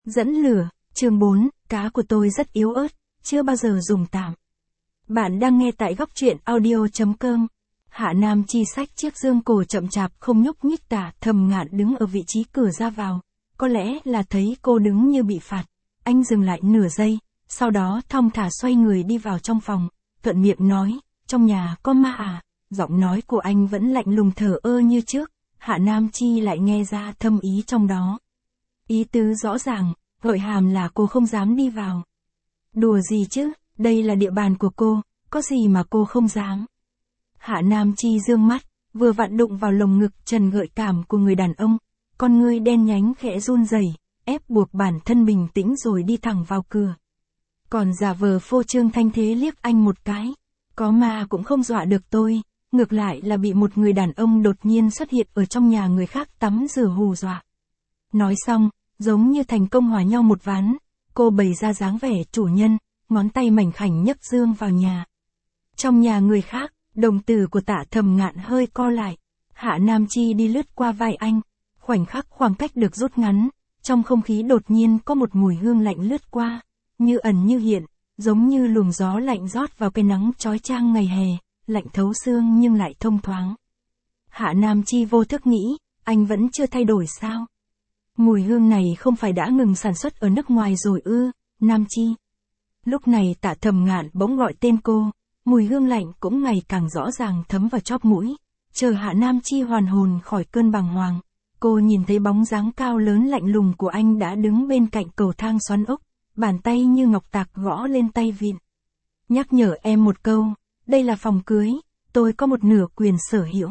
Dẫn lửa, chương 4, cá của tôi rất yếu ớt, chưa bao giờ dùng tạm. Bạn đang nghe tại góc truyện audio.com. Hạ Nam Chi xách chiếc dương cổ chậm chạp không nhúc nhích. Tả Thầm Ngạn đứng ở vị trí cửa ra vào. Có lẽ là thấy cô đứng như bị phạt. Anh dừng lại nửa giây, sau đó thong thả xoay người đi vào trong phòng, thuận miệng nói, trong nhà có ma à? Giọng nói của anh vẫn lạnh lùng thờ ơ như trước. Hạ Nam Chi lại nghe ra thâm ý trong đó. Ý tứ rõ ràng, gợi hàm là cô không dám đi vào. Đùa gì chứ, đây là địa bàn của cô, có gì mà cô không dám. Hạ Nam Chi dương mắt, vừa vặn đụng vào lồng ngực trần gợi cảm của người đàn ông, con ngươi đen nhánh khẽ run rẩy, ép buộc bản thân bình tĩnh rồi đi thẳng vào cửa. Còn giả vờ phô trương thanh thế liếc anh một cái, có ma cũng không dọa được tôi, ngược lại là bị một người đàn ông đột nhiên xuất hiện ở trong nhà người khác tắm rửa hù dọa. Nói xong, giống như thành công hòa nhau một ván, cô bày ra dáng vẻ chủ nhân, ngón tay mảnh khảnh nhấc dương vào nhà. Trong nhà người khác, đồng tử của Tạ Thầm Ngạn hơi co lại. Hạ Nam Chi đi lướt qua vai anh, khoảnh khắc khoảng cách được rút ngắn, trong không khí đột nhiên có một mùi hương lạnh lướt qua, như ẩn như hiện, giống như luồng gió lạnh rót vào cái nắng chói chang ngày hè, lạnh thấu xương nhưng lại thông thoáng. Hạ Nam Chi vô thức nghĩ, anh vẫn chưa thay đổi sao? Mùi hương này không phải đã ngừng sản xuất ở nước ngoài rồi ư, Nam Chi. Lúc này Tạ Thầm Ngạn bỗng gọi tên cô, mùi hương lạnh cũng ngày càng rõ ràng thấm vào chóp mũi. Chờ Hạ Nam Chi hoàn hồn khỏi cơn bàng hoàng, cô nhìn thấy bóng dáng cao lớn lạnh lùng của anh đã đứng bên cạnh cầu thang xoắn ốc, bàn tay như ngọc tạc gõ lên tay vịn. Nhắc nhở em một câu, đây là phòng cưới, tôi có một nửa quyền sở hữu.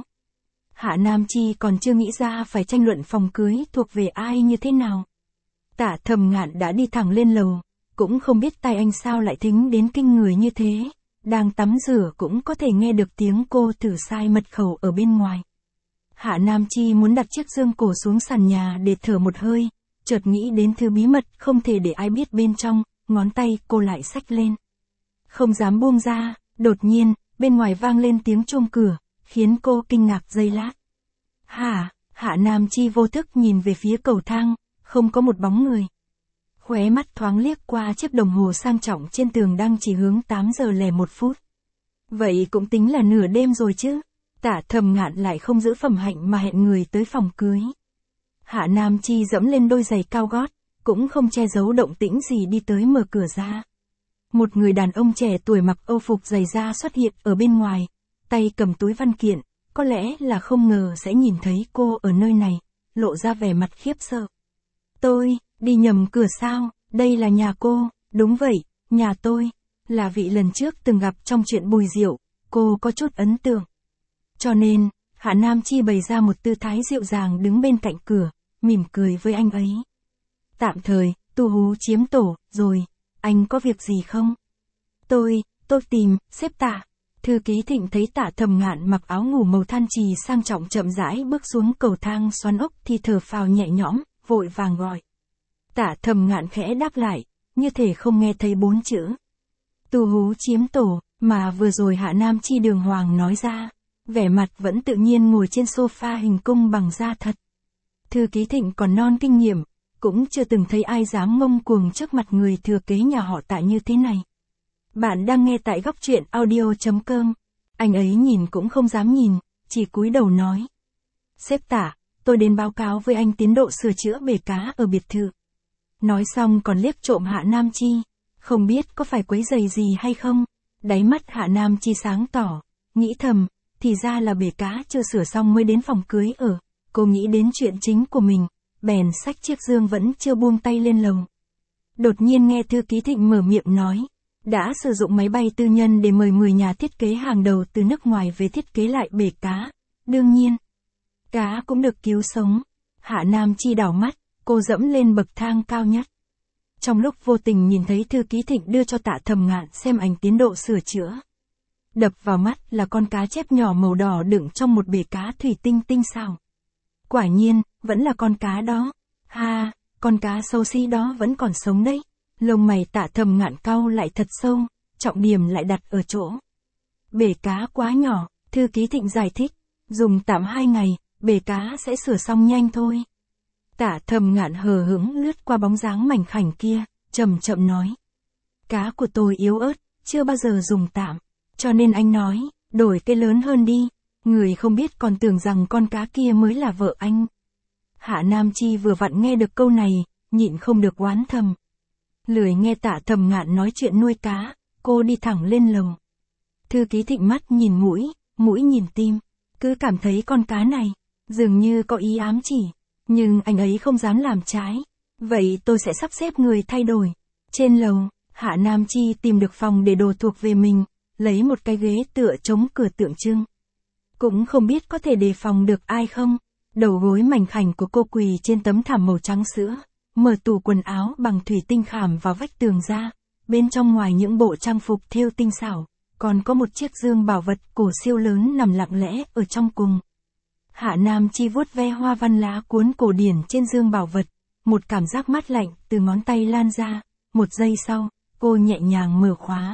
Hạ Nam Chi còn chưa nghĩ ra phải tranh luận phòng cưới thuộc về ai như thế nào. Tạ Thầm Ngạn đã đi thẳng lên lầu, cũng không biết tay anh sao lại thính đến kinh người như thế, đang tắm rửa cũng có thể nghe được tiếng cô thử sai mật khẩu ở bên ngoài. Hạ Nam Chi muốn đặt chiếc dương cổ xuống sàn nhà để thở một hơi, chợt nghĩ đến thứ bí mật không thể để ai biết bên trong, ngón tay cô lại xách lên. Không dám buông ra, đột nhiên, bên ngoài vang lên tiếng chuông cửa, khiến cô kinh ngạc giây lát. Hạ Nam Chi vô thức nhìn về phía cầu thang, không có một bóng người. Khóe mắt thoáng liếc qua chiếc đồng hồ sang trọng trên tường đang chỉ hướng 8 giờ lẻ 1 phút. Vậy cũng tính là nửa đêm rồi chứ. Tạ Thầm Ngạn lại không giữ phẩm hạnh mà hẹn người tới phòng cưới. Hạ Nam Chi dẫm lên đôi giày cao gót, cũng không che giấu động tĩnh gì đi tới mở cửa ra. Một người đàn ông trẻ tuổi mặc âu phục giày da xuất hiện ở bên ngoài, tay cầm túi văn kiện, có lẽ là không ngờ sẽ nhìn thấy cô ở nơi này, lộ ra vẻ mặt khiếp sợ. Tôi, đi nhầm cửa sao, đây là nhà cô, đúng vậy, nhà tôi, là vị lần trước từng gặp trong chuyện Bùi Diệu, cô có chút ấn tượng. Cho nên, Hạ Nam Chi bày ra một tư thái dịu dàng đứng bên cạnh cửa, mỉm cười với anh ấy. Tạm thời, tu hú chiếm tổ, rồi, anh có việc gì không? Tôi tìm, sếp Tạ. Thư ký Thịnh thấy Tạ Thầm Ngạn mặc áo ngủ màu than trì sang trọng chậm rãi bước xuống cầu thang xoắn ốc thì thở phào nhẹ nhõm, vội vàng gọi. Tạ Thầm Ngạn khẽ đáp lại, như thể không nghe thấy 4 chữ. Tu hú chiếm tổ, mà vừa rồi Hạ Nam Chi đường hoàng nói ra, vẻ mặt vẫn tự nhiên ngồi trên sofa hình cung bằng da thật. Thư ký Thịnh còn non kinh nghiệm, cũng chưa từng thấy ai dám ngông cuồng trước mặt người thừa kế nhà họ Tạ như thế này. Bạn đang nghe tại góc truyện audio.com. Anh ấy nhìn cũng không dám nhìn, chỉ cúi đầu nói. Sếp Tạ, tôi đến báo cáo với anh tiến độ sửa chữa bể cá ở biệt thự. Nói xong còn liếc trộm Hạ Nam Chi, không biết có phải quấy rầy gì hay không. Đáy mắt Hạ Nam Chi sáng tỏ, nghĩ thầm, thì ra là bể cá chưa sửa xong mới đến phòng cưới ở. Cô nghĩ đến chuyện chính của mình, bèn xách chiếc dương vẫn chưa buông tay lên lầu. Đột nhiên nghe thư ký Thịnh mở miệng nói, đã sử dụng máy bay tư nhân để mời 10 nhà thiết kế hàng đầu từ nước ngoài về thiết kế lại bể cá. Đương nhiên, cá cũng được cứu sống. Hạ Nam Chi đảo mắt, cô dẫm lên bậc thang cao nhất. Trong lúc vô tình nhìn thấy thư ký Thịnh đưa cho Tạ Thầm Ngạn xem ảnh tiến độ sửa chữa. Đập vào mắt là con cá chép nhỏ màu đỏ đựng trong một bể cá thủy tinh tinh xảo. Quả nhiên, vẫn là con cá đó. Con cá xấu xí đó vẫn còn sống đấy. Lông mày Tạ Thầm Ngạn cau lại thật sâu, trọng điểm lại đặt ở chỗ. Bể cá quá nhỏ, thư ký Thịnh giải thích, dùng tạm 2 ngày, bể cá sẽ sửa xong nhanh thôi. Tạ Thầm Ngạn hờ hững lướt qua bóng dáng mảnh khảnh kia, chậm chậm nói. Cá của tôi yếu ớt, chưa bao giờ dùng tạm. Cho nên anh nói, đổi cái lớn hơn đi. Người không biết còn tưởng rằng con cá kia mới là vợ anh. Hạ Nam Chi vừa vặn nghe được câu này, nhịn không được oán thầm. Lười nghe Tạ Thầm Ngạn nói chuyện nuôi cá, cô đi thẳng lên lầu. Thư ký Thịnh mắt nhìn mũi nhìn tim, cứ cảm thấy con cá này, dường như có ý ám chỉ, nhưng anh ấy không dám làm trái. Vậy tôi sẽ sắp xếp người thay đổi. Trên lầu, Hạ Nam Chi tìm được phòng để đồ thuộc về mình, lấy một cái ghế tựa chống cửa tượng trưng. Cũng không biết có thể đề phòng được ai không. Đầu gối mảnh khảnh của cô quỳ trên tấm thảm màu trắng sữa, mở tủ quần áo bằng thủy tinh khảm vào vách tường ra, bên trong ngoài những bộ trang phục thêu tinh xảo, còn có một chiếc dương bảo vật cổ siêu lớn nằm lặng lẽ ở trong cùng. Hạ Nam Chi vuốt ve hoa văn lá cuốn cổ điển trên dương bảo vật, một cảm giác mát lạnh từ ngón tay lan ra, một giây sau, cô nhẹ nhàng mở khóa.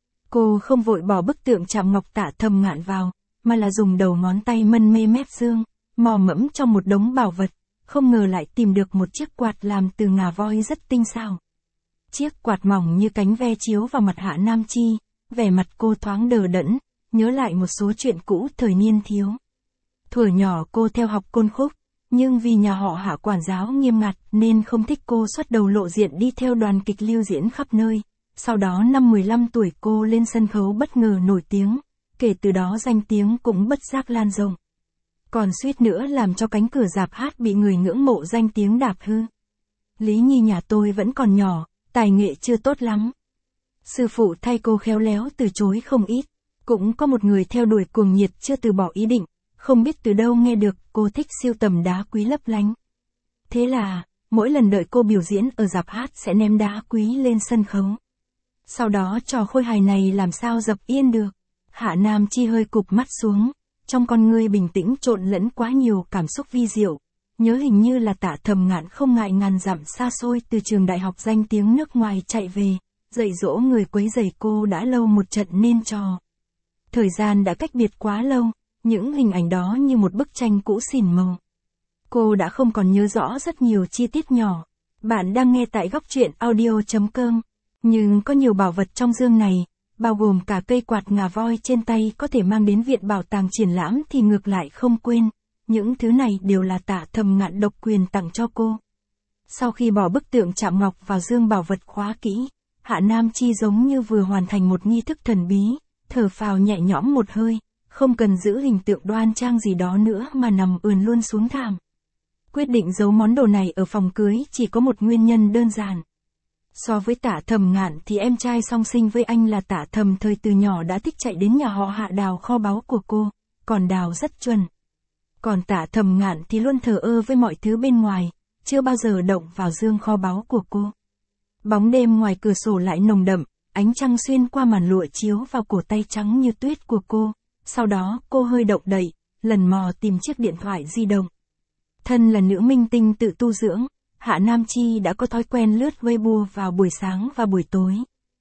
Cô không vội bỏ bức tượng chạm ngọc Tạ Thầm Ngạn vào, mà là dùng đầu ngón tay mân mê mép dương, mò mẫm trong một đống bảo vật, không ngờ lại tìm được một chiếc quạt làm từ ngà voi rất tinh xảo. Chiếc quạt mỏng như cánh ve chiếu vào mặt Hạ Nam Chi, vẻ mặt cô thoáng đờ đẫn, nhớ lại một số chuyện cũ thời niên thiếu. Thuở nhỏ cô theo học côn khúc, nhưng vì nhà họ Hạ quản giáo nghiêm ngặt nên không thích cô xuất đầu lộ diện đi theo đoàn kịch lưu diễn khắp nơi. Sau đó năm 15 tuổi cô lên sân khấu bất ngờ nổi tiếng, kể từ đó danh tiếng cũng bất giác lan rộng. Còn suýt nữa làm cho cánh cửa rạp hát bị người ngưỡng mộ danh tiếng đạp hư. Lý Nhi nhà tôi vẫn còn nhỏ, tài nghệ chưa tốt lắm. Sư phụ thay cô khéo léo từ chối không ít, cũng có một người theo đuổi cuồng nhiệt chưa từ bỏ ý định, không biết từ đâu nghe được cô thích sưu tầm đá quý lấp lánh. Thế là, mỗi lần đợi cô biểu diễn ở rạp hát sẽ ném đá quý lên sân khấu. Sau đó trò khôi hài này làm sao dập yên được. Hạ Nam Chi hơi cụp mắt xuống, trong con ngươi bình tĩnh trộn lẫn quá nhiều cảm xúc vi diệu. Nhớ hình như là Tạ Thầm Ngạn không ngại ngàn dặm xa xôi từ trường đại học danh tiếng nước ngoài chạy về, dạy dỗ người quấy rầy cô đã lâu một trận nên trò. Thời gian đã cách biệt quá lâu, những hình ảnh đó như một bức tranh cũ xỉn màu. Cô đã không còn nhớ rõ rất nhiều chi tiết nhỏ. Bạn đang nghe tại góc truyện audio.com. Nhưng có nhiều bảo vật trong dương này, bao gồm cả cây quạt ngà voi trên tay có thể mang đến viện bảo tàng triển lãm thì ngược lại không quên. Những thứ này đều là Tạ Thầm Ngạn độc quyền tặng cho cô. Sau khi bỏ bức tượng chạm ngọc vào dương bảo vật khóa kỹ, Hạ Nam Chi giống như vừa hoàn thành một nghi thức thần bí, thở phào nhẹ nhõm một hơi, không cần giữ hình tượng đoan trang gì đó nữa mà nằm ườn luôn xuống thảm. Quyết định giấu món đồ này ở phòng cưới chỉ có một nguyên nhân đơn giản. So với Tạ Thầm Ngạn thì em trai song sinh với anh là Tạ Thầm thời từ nhỏ đã thích chạy đến nhà họ Hạ đào kho báu của cô, còn đào rất chuẩn. Còn Tạ Thầm Ngạn thì luôn thờ ơ với mọi thứ bên ngoài, chưa bao giờ động vào dương kho báu của cô. Bóng đêm ngoài cửa sổ lại nồng đậm, ánh trăng xuyên qua màn lụa chiếu vào cổ tay trắng như tuyết của cô. Sau đó cô hơi động đậy, lần mò tìm chiếc điện thoại di động. Thân là nữ minh tinh tự tu dưỡng, Hạ Nam Chi đã có thói quen lướt Weibo vào buổi sáng và buổi tối.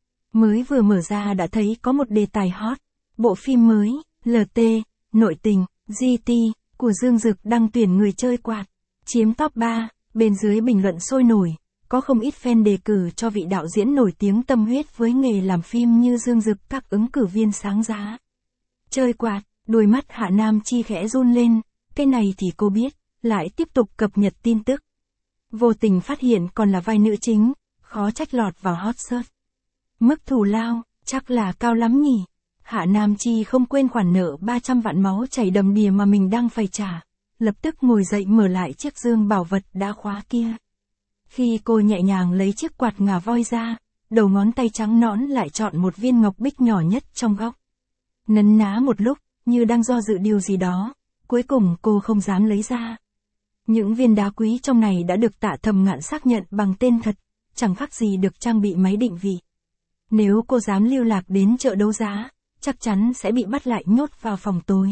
Mới vừa mở ra đã thấy có một đề tài hot, bộ phim mới, LT, nội tình, GT, của Dương Dực đăng tuyển người chơi quạt, chiếm top 3, bên dưới bình luận sôi nổi, có không ít fan đề cử cho vị đạo diễn nổi tiếng tâm huyết với nghề làm phim như Dương Dực các ứng cử viên sáng giá. Chơi quạt, đôi mắt Hạ Nam Chi khẽ run lên, cái này thì cô biết, lại tiếp tục cập nhật tin tức. Vô tình phát hiện còn là vai nữ chính, khó trách lọt vào hot search. Mức thù lao, chắc là cao lắm nhỉ. Hạ Nam Chi không quên khoản nợ 300 vạn máu chảy đầm đìa mà mình đang phải trả. Lập tức ngồi dậy mở lại chiếc dương bảo vật đã khóa kia. Khi cô nhẹ nhàng lấy chiếc quạt ngà voi ra, đầu ngón tay trắng nõn lại chọn một viên ngọc bích nhỏ nhất trong góc. Nấn ná một lúc, như đang do dự điều gì đó, cuối cùng cô không dám lấy ra. Những viên đá quý trong này đã được Tạ Thầm Ngạn xác nhận bằng tên thật, chẳng khác gì được trang bị máy định vị. Nếu cô dám lưu lạc đến chợ đấu giá, chắc chắn sẽ bị bắt lại nhốt vào phòng tối.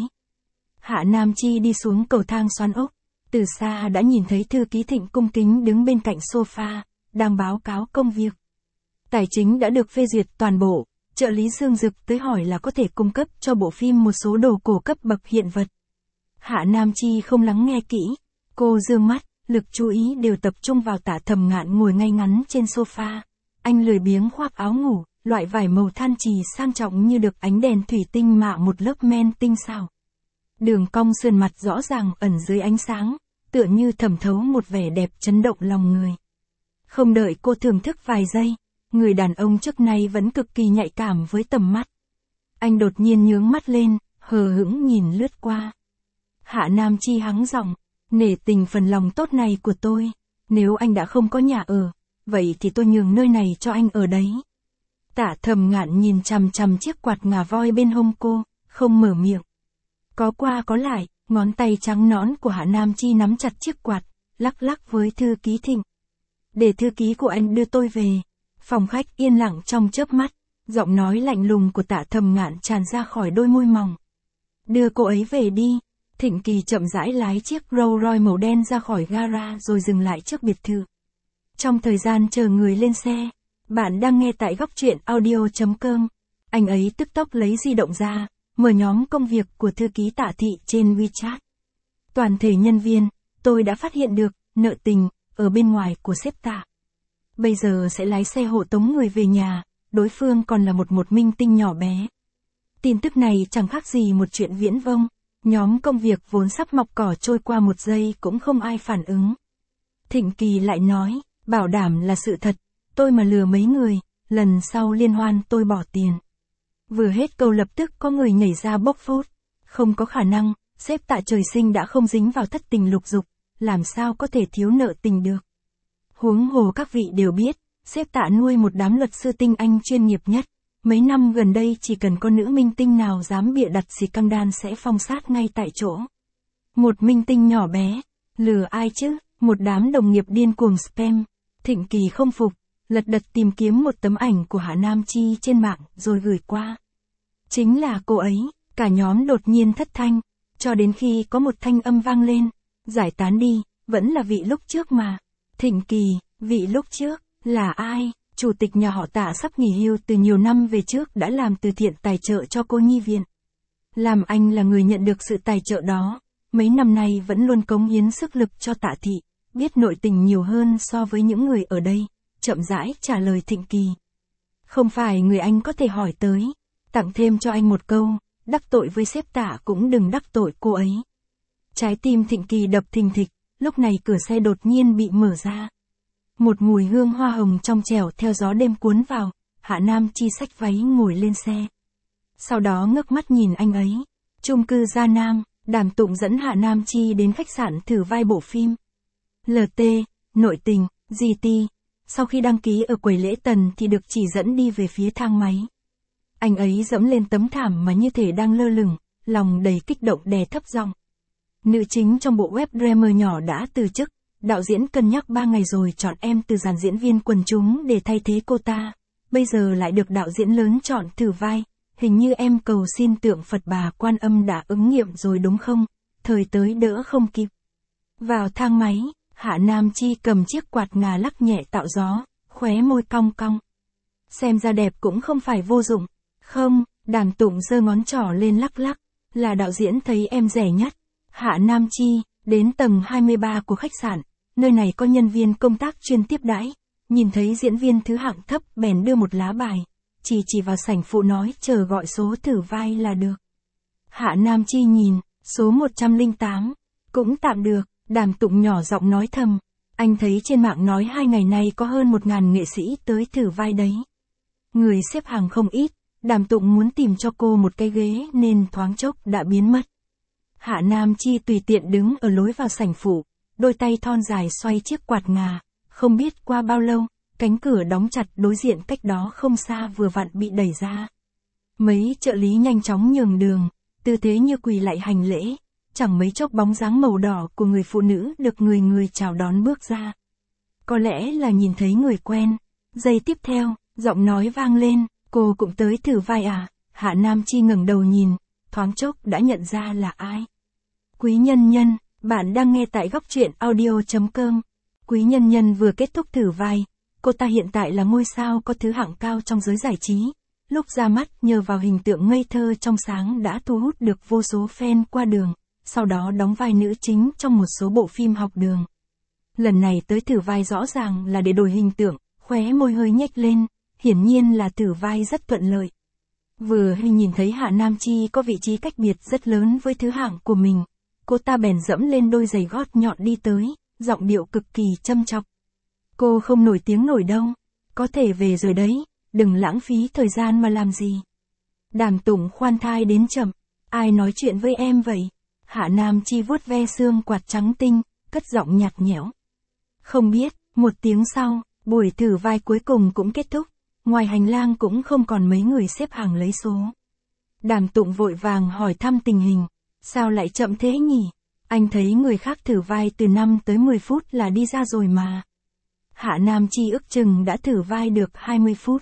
Hạ Nam Chi đi xuống cầu thang xoắn ốc, từ xa đã nhìn thấy thư ký Thịnh cung kính đứng bên cạnh sofa, đang báo cáo công việc. Tài chính đã được phê duyệt toàn bộ, trợ lý Dương Dực tới hỏi là có thể cung cấp cho bộ phim một số đồ cổ cấp bậc hiện vật. Hạ Nam Chi không lắng nghe kỹ, cô dương mắt, lực chú ý đều tập trung vào Tạ Thầm Ngạn ngồi ngay ngắn trên sofa. Anh lười biếng khoác áo ngủ, loại vải màu than trì sang trọng như được ánh đèn thủy tinh mạ một lớp men tinh xảo. Đường cong sườn mặt rõ ràng ẩn dưới ánh sáng, tựa như thẩm thấu một vẻ đẹp chấn động lòng người. Không đợi cô thưởng thức vài giây, người đàn ông trước nay vẫn cực kỳ nhạy cảm với tầm mắt. Anh đột nhiên nhướng mắt lên, hờ hững nhìn lướt qua. Hạ Nam Chi hắng giọng, nể tình phần lòng tốt này của tôi, nếu anh đã không có nhà ở, vậy thì tôi nhường nơi này cho anh ở đấy. Tạ Thầm Ngạn nhìn chằm chằm chiếc quạt ngà voi bên hông cô, không mở miệng. Có qua có lại, ngón tay trắng nõn của Hạ Nam Chi nắm chặt chiếc quạt, lắc lắc với thư ký Thịnh. Để thư ký của anh đưa tôi về. Phòng khách yên lặng trong chớp mắt, giọng nói lạnh lùng của Tạ Thầm Ngạn tràn ra khỏi đôi môi mỏng. Đưa cô ấy về đi. Thịnh Kỳ chậm rãi lái chiếc Rolls Royce màu đen ra khỏi gara rồi dừng lại trước biệt thự. Trong thời gian chờ người lên xe, bạn đang nghe tại góc truyện audio.com. Anh ấy tức tốc lấy di động ra, mở nhóm công việc của thư ký Tạ Thị trên WeChat. Toàn thể nhân viên, tôi đã phát hiện được nợ tình ở bên ngoài của sếp Tạ. Bây giờ sẽ lái xe hộ tống người về nhà, đối phương còn là một minh tinh nhỏ bé. Tin tức này chẳng khác gì một chuyện viễn vông, nhóm công việc vốn sắp mọc cỏ trôi qua một giây cũng không ai phản ứng. Thịnh Kỳ lại nói, bảo đảm là sự thật, tôi mà lừa mấy người, lần sau liên hoan tôi bỏ tiền. Vừa hết câu lập tức có người nhảy ra bốc phốt, không có khả năng, sếp Tạ trời sinh đã không dính vào thất tình lục dục, làm sao có thể thiếu nợ tình được. Huống hồ các vị đều biết, sếp Tạ nuôi một đám luật sư tinh anh chuyên nghiệp nhất. Mấy năm gần đây chỉ cần có nữ minh tinh nào dám bịa đặt scandal sẽ phong sát ngay tại chỗ. Một minh tinh nhỏ bé, lừa ai chứ, một đám đồng nghiệp điên cuồng spam. Thịnh Kỳ không phục, lật đật tìm kiếm một tấm ảnh của Hạ Nam Chi trên mạng rồi gửi qua. Chính là cô ấy, cả nhóm đột nhiên thất thanh, cho đến khi có một thanh âm vang lên, giải tán đi, vẫn là vị lúc trước mà. Thịnh Kỳ, vị lúc trước, là ai? Chủ tịch nhà họ Tạ sắp nghỉ hưu từ nhiều năm về trước đã làm từ thiện tài trợ cho cô nhi viện. Làm anh là người nhận được sự tài trợ đó, mấy năm nay vẫn luôn cống hiến sức lực cho Tạ Thị, biết nội tình nhiều hơn so với những người ở đây, chậm rãi trả lời Thịnh Kỳ. Không phải người anh có thể hỏi tới, tặng thêm cho anh một câu, đắc tội với sếp Tạ cũng đừng đắc tội cô ấy. Trái tim Thịnh Kỳ đập thình thịch, lúc này cửa xe đột nhiên bị mở ra. Một mùi hương hoa hồng trong trẻo theo gió đêm cuốn vào, Hạ Nam Chi xách váy ngồi lên xe. Sau đó ngước mắt nhìn anh ấy. Chung cư Gia Nam, Đàm Tụng dẫn Hạ Nam Chi đến khách sạn thử vai bộ phim. LT, nội tình, GT. Sau khi đăng ký ở quầy lễ tân thì được chỉ dẫn đi về phía thang máy. Anh ấy dẫm lên tấm thảm mà như thể đang lơ lửng, lòng đầy kích động đè thấp giọng. Nữ chính trong bộ web drama nhỏ đã từ chức. Đạo diễn cân nhắc 3 ngày rồi chọn em từ dàn diễn viên quần chúng để thay thế cô ta. Bây giờ lại được đạo diễn lớn chọn thử vai. Hình như em cầu xin tượng Phật Bà Quan Âm đã ứng nghiệm rồi đúng không? Thời tới đỡ không kịp. Vào thang máy, Hạ Nam Chi cầm chiếc quạt ngà lắc nhẹ tạo gió, khóe môi cong cong. Xem ra đẹp cũng không phải vô dụng. Không, Đàm Tụng giơ ngón trỏ lên lắc lắc. Là đạo diễn thấy em rẻ nhất. Hạ Nam Chi đến tầng 23 của khách sạn, nơi này có nhân viên công tác chuyên tiếp đãi, nhìn thấy diễn viên thứ hạng thấp bèn đưa một lá bài, chỉ vào sảnh phụ nói chờ gọi số thử vai là được. Hạ Nam Chi nhìn, số 108, cũng tạm được, Đàm Tụng nhỏ giọng nói thầm, anh thấy trên mạng nói 2 ngày nay có hơn 1.000 nghệ sĩ tới thử vai đấy. Người xếp hàng không ít, Đàm Tụng muốn tìm cho cô một cái ghế nên thoáng chốc đã biến mất. Hạ Nam Chi tùy tiện đứng ở lối vào sảnh phụ, đôi tay thon dài xoay chiếc quạt ngà, không biết qua bao lâu, cánh cửa đóng chặt đối diện cách đó không xa vừa vặn bị đẩy ra. Mấy trợ lý nhanh chóng nhường đường, tư thế như quỳ lại hành lễ, chẳng mấy chốc bóng dáng màu đỏ của người phụ nữ được người chào đón bước ra. Có lẽ là nhìn thấy người quen, giây tiếp theo, giọng nói vang lên, cô cũng tới thử vai à? Hạ Nam Chi ngẩng đầu nhìn, thoáng chốc đã nhận ra là ai. Quý Nhân Nhân, bạn đang nghe tại góc truyện audio.com. Quý Nhân Nhân vừa kết thúc thử vai, cô ta hiện tại là ngôi sao có thứ hạng cao trong giới giải trí. Lúc ra mắt nhờ vào hình tượng ngây thơ trong sáng đã thu hút được vô số fan qua đường, sau đó đóng vai nữ chính trong một số bộ phim học đường. Lần này tới thử vai rõ ràng là để đổi hình tượng, khóe môi hơi nhếch lên, hiển nhiên là thử vai rất thuận lợi. Vừa hay nhìn thấy Hạ Nam Chi có vị trí cách biệt rất lớn với thứ hạng của mình, cô ta bèn dẫm lên đôi giày gót nhọn đi tới, giọng điệu cực kỳ châm chọc. Cô không nổi tiếng nổi đâu, có thể về rồi đấy, đừng lãng phí thời gian mà làm gì. Đàm Tụng khoan thai đến chậm, ai nói chuyện với em vậy? Hạ Nam Chi vuốt ve xương quạt trắng tinh, cất giọng nhạt nhẽo. Không biết, một tiếng sau, buổi thử vai cuối cùng cũng kết thúc, ngoài hành lang cũng không còn mấy người xếp hàng lấy số. Đàm Tụng vội vàng hỏi thăm tình hình, sao lại chậm thế nhỉ? Anh thấy người khác thử vai từ 5 tới 10 phút là đi ra rồi mà. Hạ Nam Chi ước chừng đã thử vai được 20 phút.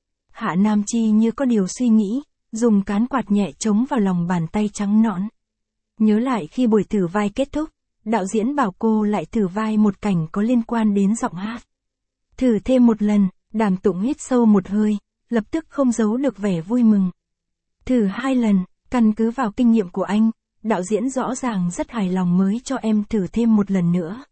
Hạ Nam Chi như có điều suy nghĩ, dùng cán quạt nhẹ chống vào lòng bàn tay trắng nõn. Nhớ lại khi buổi thử vai kết thúc, đạo diễn bảo cô lại thử vai một cảnh có liên quan đến giọng hát. Thử thêm một lần, Đàm Tụng hít sâu một hơi, lập tức không giấu được vẻ vui mừng. Thử 2 lần, căn cứ vào kinh nghiệm của anh, đạo diễn rõ ràng rất hài lòng mới cho em thử thêm một lần nữa.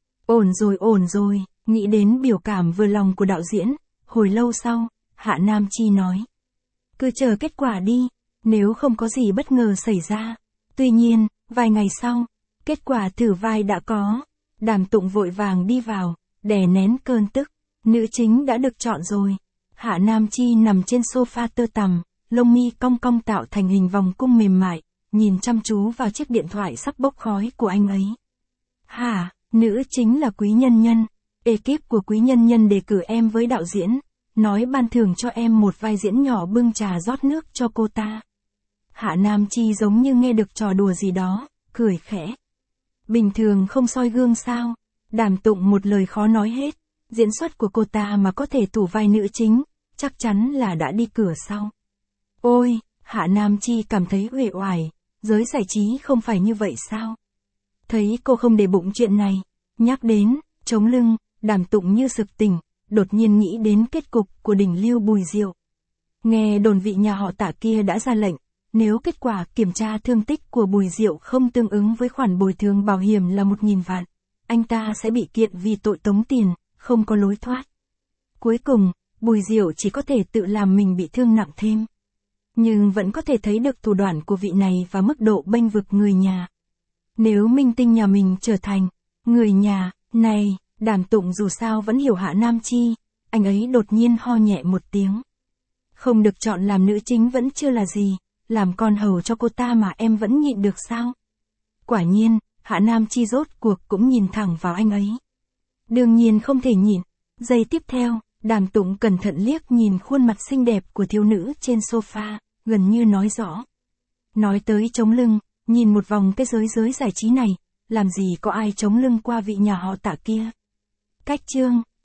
Ổn rồi, nghĩ đến biểu cảm vừa lòng của đạo diễn, hồi lâu sau, Hạ Nam Chi nói. Cứ chờ kết quả đi, nếu không có gì bất ngờ xảy ra. Tuy nhiên, vài ngày sau, kết quả thử vai đã có. Đàm Tụng vội vàng đi vào, đè nén cơn tức. Nữ chính đã được chọn rồi. Hạ Nam Chi nằm trên sofa tơ tằm, lông mi cong cong tạo thành hình vòng cung mềm mại, nhìn chăm chú vào chiếc điện thoại sắp bốc khói của anh ấy. Hả, nữ chính là Quý Nhân Nhân. Ekip của Quý Nhân Nhân đề cử em với đạo diễn, nói ban thưởng cho em một vai diễn nhỏ bưng trà rót nước cho cô ta. Hạ Nam Chi giống như nghe được trò đùa gì đó, cười khẽ. Bình thường không soi gương sao? Đàm Tụng một lời khó nói hết. Diễn xuất của cô ta mà có thể thủ vai nữ chính, chắc chắn là đã đi cửa sau. Ôi, Hạ Nam Chi cảm thấy uể oải, giới giải trí không phải như vậy sao? Thấy cô không để bụng chuyện này, nhắc đến, chống lưng, Đàm Tụng như sực tỉnh, đột nhiên nghĩ đến kết cục của đỉnh lưu Bùi Diệu. Nghe đồn vị nhà họ Tạ kia đã ra lệnh, nếu kết quả kiểm tra thương tích của Bùi Diệu không tương ứng với khoản bồi thường bảo hiểm là 1.000 vạn, anh ta sẽ bị kiện vì tội tống tiền, không có lối thoát. Cuối cùng, Bùi Diệu chỉ có thể tự làm mình bị thương nặng thêm. Nhưng vẫn có thể thấy được thủ đoạn của vị này và mức độ bênh vực người nhà. Nếu minh tinh nhà mình trở thành người nhà này, Đàm Tụng dù sao vẫn hiểu Hạ Nam Chi, anh ấy đột nhiên ho nhẹ một tiếng. Không được chọn làm nữ chính vẫn chưa là gì, làm con hầu cho cô ta mà em vẫn nhịn được sao? Quả nhiên, Hạ Nam Chi rốt cuộc cũng nhìn thẳng vào anh ấy. Đương nhiên không thể nhịn. Giây tiếp theo, Đàm Tụng cẩn thận liếc nhìn khuôn mặt xinh đẹp của thiếu nữ trên sofa, gần như nói rõ. Nói tới chống lưng, nhìn một vòng cái giới giải trí này, làm gì có ai chống lưng qua vị nhà họ Tạ kia. Cách chương